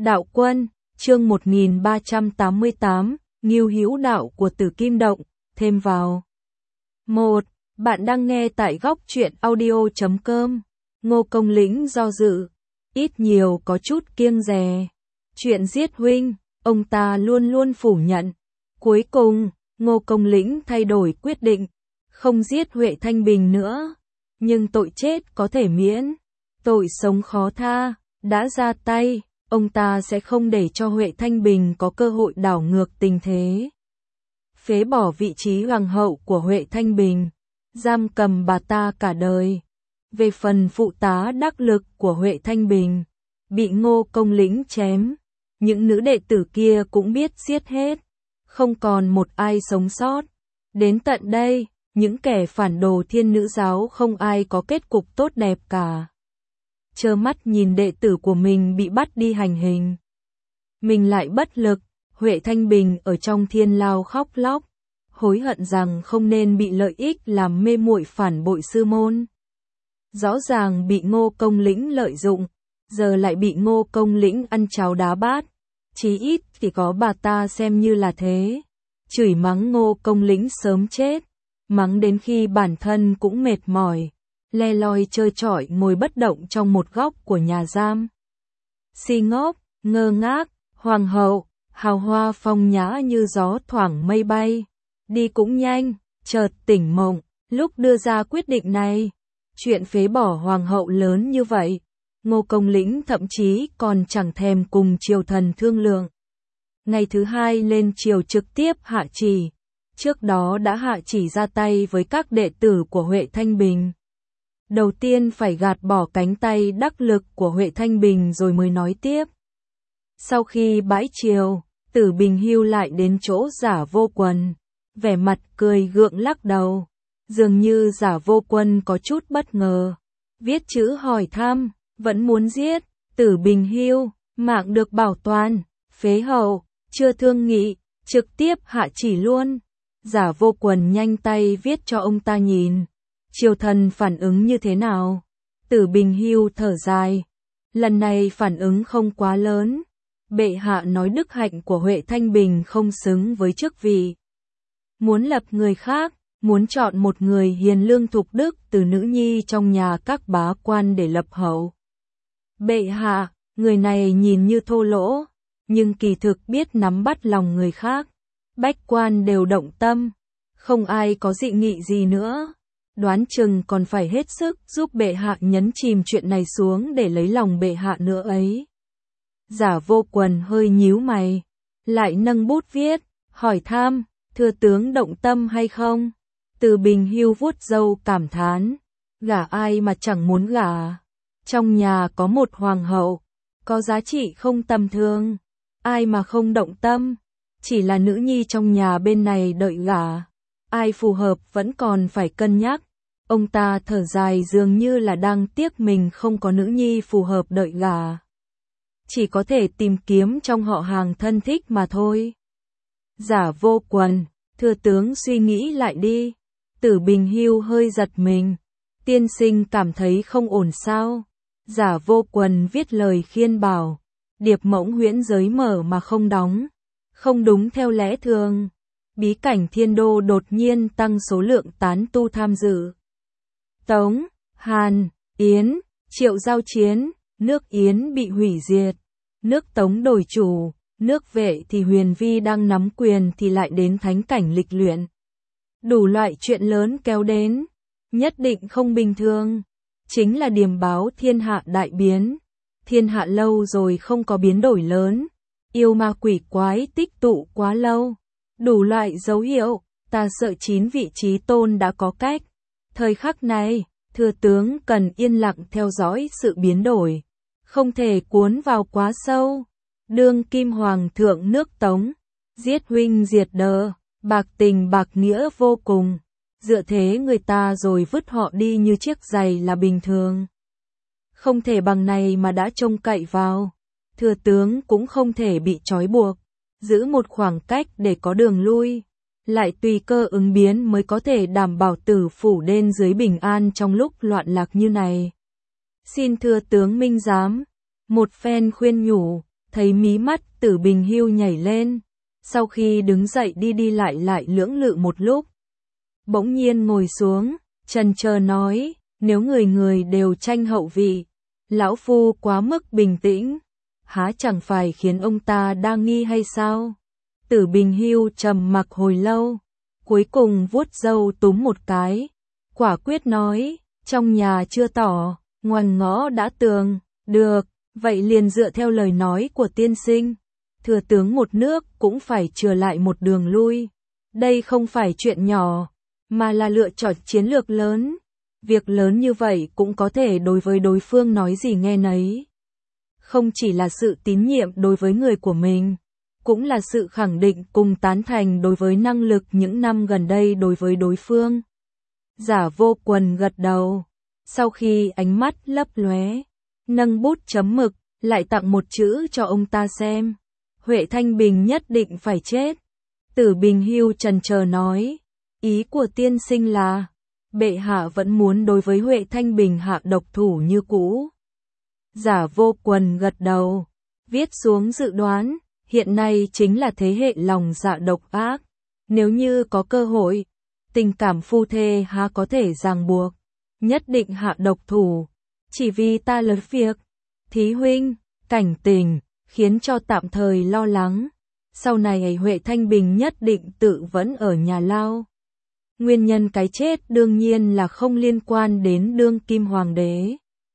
Đạo Quân, chương 1388, Ngưu Hữu Đạo của Tử Kim Động, thêm vào. 1. Bạn đang nghe tại góc truyện audio.com. Ngô Công Lĩnh do dự, ít nhiều có chút kiêng dè. Chuyện giết huynh, ông ta luôn luôn phủ nhận. Cuối cùng, Ngô Công Lĩnh thay đổi quyết định, không giết Huệ Thanh Bình nữa. Nhưng tội chết có thể miễn, tội sống khó tha, đã ra tay, ông ta sẽ không để cho Huệ Thanh Bình có cơ hội đảo ngược tình thế. Phế bỏ vị trí hoàng hậu của Huệ Thanh Bình, giam cầm bà ta cả đời. Về phần phụ tá đắc lực của Huệ Thanh Bình, bị Ngô Công Lĩnh chém, những nữ đệ tử kia cũng biết giết hết, không còn một ai sống sót. Đến tận đây, những kẻ phản đồ Thiên Nữ giáo không ai có kết cục tốt đẹp cả. Trơ mắt nhìn đệ tử của mình bị bắt đi hành hình. Mình lại bất lực, Huệ Thanh Bình ở trong thiên lao khóc lóc, hối hận rằng không nên bị lợi ích làm mê muội phản bội sư môn. Rõ ràng bị Ngô Công Lĩnh lợi dụng, giờ lại bị Ngô Công Lĩnh ăn cháo đá bát. Chí ít thì có bà ta xem như là thế. Chửi mắng Ngô Công Lĩnh sớm chết, mắng đến khi bản thân cũng mệt mỏi, le loi trơ trọi ngồi bất động trong một góc của nhà giam. Si ngốc, ngơ ngác, hoàng hậu, hào hoa phong nhã như gió thoảng mây bay, đi cũng nhanh, chợt tỉnh mộng, lúc đưa ra quyết định này. Chuyện phế bỏ hoàng hậu lớn như vậy, Ngô Công Lĩnh thậm chí còn chẳng thèm cùng triều thần thương lượng. Ngày thứ hai lên triều trực tiếp hạ chỉ, trước đó đã hạ chỉ ra tay với các đệ tử của Huệ Thanh Bình. Đầu tiên phải gạt bỏ cánh tay đắc lực của Huệ Thanh Bình rồi mới nói tiếp. Sau khi bãi triều, Tử Bình Hưu lại đến chỗ Giả Vô Quần, vẻ mặt cười gượng lắc đầu, dường như Giả Vô Quân có chút bất ngờ, viết chữ hỏi thăm, vẫn muốn giết Tử Bình Hưu, mạng được bảo toàn, phế hậu, chưa thương nghị, trực tiếp hạ chỉ luôn. Giả Vô Quần nhanh tay viết cho ông ta nhìn, triều thần phản ứng như thế nào. Tử Bình Hưu thở dài, lần này phản ứng không quá lớn. Bệ hạ nói đức hạnh của Huệ Thanh Bình không xứng với chức vị, muốn lập người khác, muốn chọn một người hiền lương thục đức từ nữ nhi trong nhà các bá quan để lập hậu. Bệ hạ, người này nhìn như thô lỗ, nhưng kỳ thực biết nắm bắt lòng người khác. Bách quan đều động tâm, không ai có dị nghị gì nữa. Đoán chừng còn phải hết sức giúp bệ hạ nhấn chìm chuyện này xuống để lấy lòng bệ hạ nữa ấy. Giả Vô Quần hơi nhíu mày, lại nâng bút viết, hỏi thăm, thưa tướng động tâm hay không? Từ Bình Hưu vuốt râu cảm thán, gả ai mà chẳng muốn gả. Trong nhà có một hoàng hậu, có giá trị không tầm thường, ai mà không động tâm. Chỉ là nữ nhi trong nhà bên này đợi gả, ai phù hợp vẫn còn phải cân nhắc. Ông ta thở dài dường như là đang tiếc mình không có nữ nhi phù hợp đợi gả. Chỉ có thể tìm kiếm trong họ hàng thân thích mà thôi. Giả Vô Quần, thưa tướng suy nghĩ lại đi. Tử Bình Hưu hơi giật mình, tiên sinh cảm thấy không ổn sao? Giả Vô Quần viết lời khiên bảo, điệp mộng huyễn giới mở mà không đóng, không đúng theo lẽ thường. Bí cảnh Thiên Đô đột nhiên tăng số lượng tán tu tham dự. Tống, Hàn, Yến, Triệu giao chiến, nước Yến bị hủy diệt, nước Tống đổi chủ, nước Vệ thì Huyền Vi đang nắm quyền thì lại đến thánh cảnh lịch luyện. Đủ loại chuyện lớn kéo đến, nhất định không bình thường. Chính là điềm báo thiên hạ đại biến. Thiên hạ lâu rồi không có biến đổi lớn, yêu ma quỷ quái tích tụ quá lâu. Đủ loại dấu hiệu, ta sợ 9 vị trí tôn đã có cách. Thời khắc này, thưa tướng cần yên lặng theo dõi sự biến đổi, không thể cuốn vào quá sâu. Đương kim hoàng thượng nước Tống, giết huynh diệt đờ, bạc tình bạc nghĩa vô cùng. Dựa thế người ta rồi vứt họ đi như chiếc giày là bình thường. Không thể bằng này mà đã trông cậy vào. Thừa tướng cũng không thể bị trói buộc, giữ một khoảng cách để có đường lui. Lại tùy cơ ứng biến mới có thể đảm bảo Tử phủ đên dưới bình an trong lúc loạn lạc như này. Xin thưa tướng minh giám, một phen khuyên nhủ, thấy mí mắt Tử Bình Hưu nhảy lên, sau khi đứng dậy đi đi lại lưỡng lự một lúc. Bỗng nhiên ngồi xuống, chần chờ nói, nếu người người đều tranh hậu vị, lão phu quá mức bình tĩnh, há chẳng phải khiến ông ta đa nghi hay sao? Tử Bình Hưu trầm mặc hồi lâu, cuối cùng vuốt râu túm một cái, quả quyết nói, trong nhà chưa tỏ, ngoài ngõ đã tường, được, vậy liền dựa theo lời nói của tiên sinh, thừa tướng một nước cũng phải chừa lại một đường lui. Đây không phải chuyện nhỏ, mà là lựa chọn chiến lược lớn. Việc lớn như vậy cũng có thể đối với đối phương nói gì nghe nấy. Không chỉ là sự tín nhiệm đối với người của mình, cũng là sự khẳng định cùng tán thành đối với năng lực những năm gần đây đối với đối phương. Giả Vô Quần gật đầu, sau khi ánh mắt lấp lóe, nâng bút chấm mực, lại tặng một chữ cho ông ta xem. Huệ Thanh Bình nhất định phải chết. Tử Bình Hưu chần chờ nói, ý của tiên sinh là, bệ hạ vẫn muốn đối với Huệ Thanh Bình hạ độc thủ như cũ. Giả Vô Quần gật đầu, viết xuống dự đoán, hiện nay chính là thế hệ lòng dạ độc ác. Nếu như có cơ hội, tình cảm phu thê há có thể ràng buộc, nhất định hạ độc thủ, chỉ vì ta lớn việc. Thí huynh, cảnh tình, khiến cho tạm thời lo lắng, sau này Huệ Thanh Bình nhất định tự vẫn ở nhà lao. Nguyên nhân cái chết đương nhiên là không liên quan đến đương kim hoàng đế.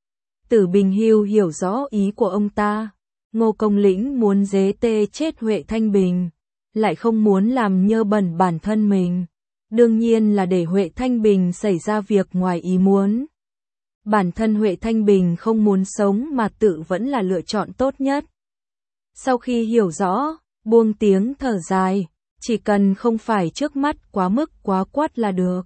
Tử Bình Hưu hiểu rõ ý của ông ta, Ngô Công Lĩnh muốn dế tê chết Huệ Thanh Bình, lại không muốn làm nhơ bẩn bản thân mình, đương nhiên là để Huệ Thanh Bình xảy ra việc ngoài ý muốn. Bản thân Huệ Thanh Bình không muốn sống mà tự vẫn là lựa chọn tốt nhất. Sau khi hiểu rõ, buông tiếng thở dài, chỉ cần không phải trước mắt quá mức quá quát là được.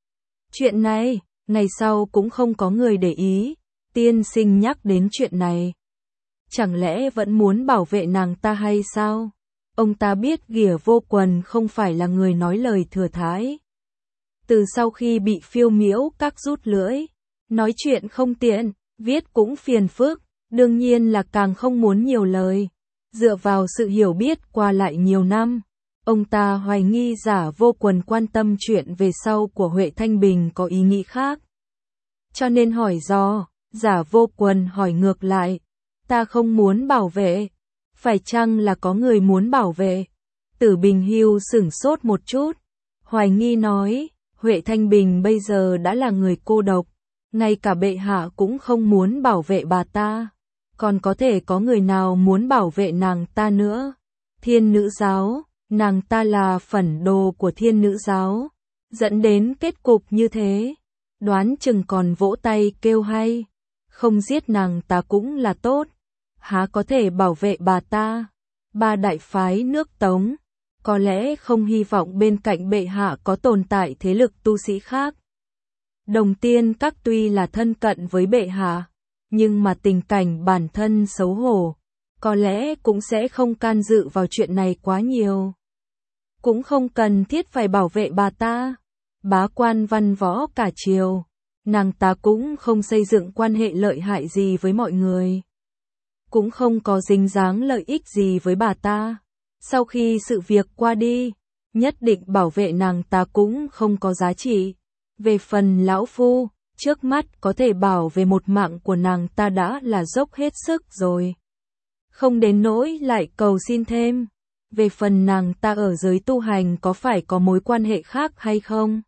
Chuyện này, ngày sau cũng không có người để ý, tiên sinh nhắc đến chuyện này. Chẳng lẽ vẫn muốn bảo vệ nàng ta hay sao? Ông ta biết Ghìa Vô Quần không phải là người nói lời thừa thãi. Từ sau khi bị Phiêu Miễu Các rút lưỡi, nói chuyện không tiện, viết cũng phiền phức, đương nhiên là càng không muốn nhiều lời. Dựa vào sự hiểu biết qua lại nhiều năm, ông ta hoài nghi Giả Vô Quần quan tâm chuyện về sau của Huệ Thanh Bình có ý nghĩ khác. Cho nên hỏi dò, Giả Vô Quần hỏi ngược lại, ta không muốn bảo vệ, phải chăng là có người muốn bảo vệ? Tử Bình Hưu sửng sốt một chút, hoài nghi nói, Huệ Thanh Bình bây giờ đã là người cô độc, ngay cả bệ hạ cũng không muốn bảo vệ bà ta, còn có thể có người nào muốn bảo vệ nàng ta nữa? Thiên Nữ giáo, nàng ta là phản đồ của Thiên Nữ giáo, dẫn đến kết cục như thế, đoán chừng còn vỗ tay kêu hay, không giết nàng ta cũng là tốt, há có thể bảo vệ bà ta. Ba đại phái nước Tống, có lẽ không hy vọng bên cạnh bệ hạ có tồn tại thế lực tu sĩ khác. Đồng Tiên Các tuy là thân cận với bệ hạ, nhưng mà tình cảnh bản thân xấu hổ, có lẽ cũng sẽ không can dự vào chuyện này quá nhiều. Cũng không cần thiết phải bảo vệ bà ta. Bá quan văn võ cả triều, nàng ta cũng không xây dựng quan hệ lợi hại gì với mọi người, cũng không có dính dáng lợi ích gì với bà ta. Sau khi sự việc qua đi, nhất định bảo vệ nàng ta cũng không có giá trị. Về phần lão phu, trước mắt có thể bảo về một mạng của nàng ta đã là dốc hết sức rồi, không đến nỗi lại cầu xin thêm. Về phần nàng ta ở giới tu hành có phải có mối quan hệ khác hay không?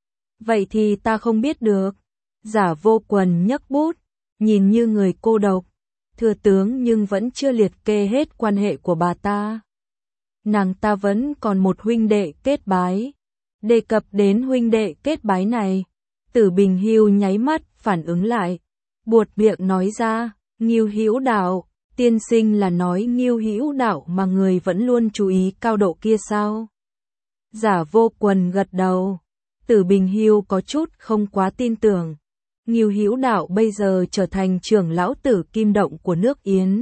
Vậy thì ta không biết được. Giả Vô Quần nhấc bút, nhìn như người cô độc, thừa tướng nhưng vẫn chưa liệt kê hết quan hệ của bà ta. Nàng ta vẫn còn một huynh đệ kết bái. Đề cập đến huynh đệ kết bái này, Tử Bình Hưu nháy mắt phản ứng lại, buột miệng nói ra, Ngưu Hữu Đạo, tiên sinh là nói Ngưu Hữu Đạo mà người vẫn luôn chú ý cao độ kia sao? Giả Vô Quần gật đầu. Tử Bình Hưu có chút không quá tin tưởng. Ngưu Hữu Đạo bây giờ trở thành trưởng lão Tử Kim Động của nước Yến,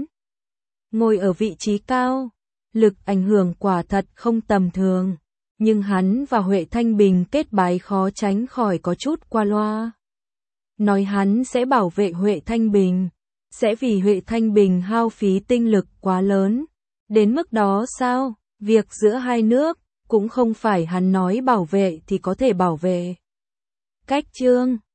ngồi ở vị trí cao, lực ảnh hưởng quả thật không tầm thường, nhưng hắn và Huệ Thanh Bình kết bái khó tránh khỏi có chút qua loa. Nói hắn sẽ bảo vệ Huệ Thanh Bình, sẽ vì Huệ Thanh Bình hao phí tinh lực quá lớn. Đến mức đó sao? Việc giữa hai nước cũng không phải hắn nói bảo vệ thì có thể bảo vệ. Cách chương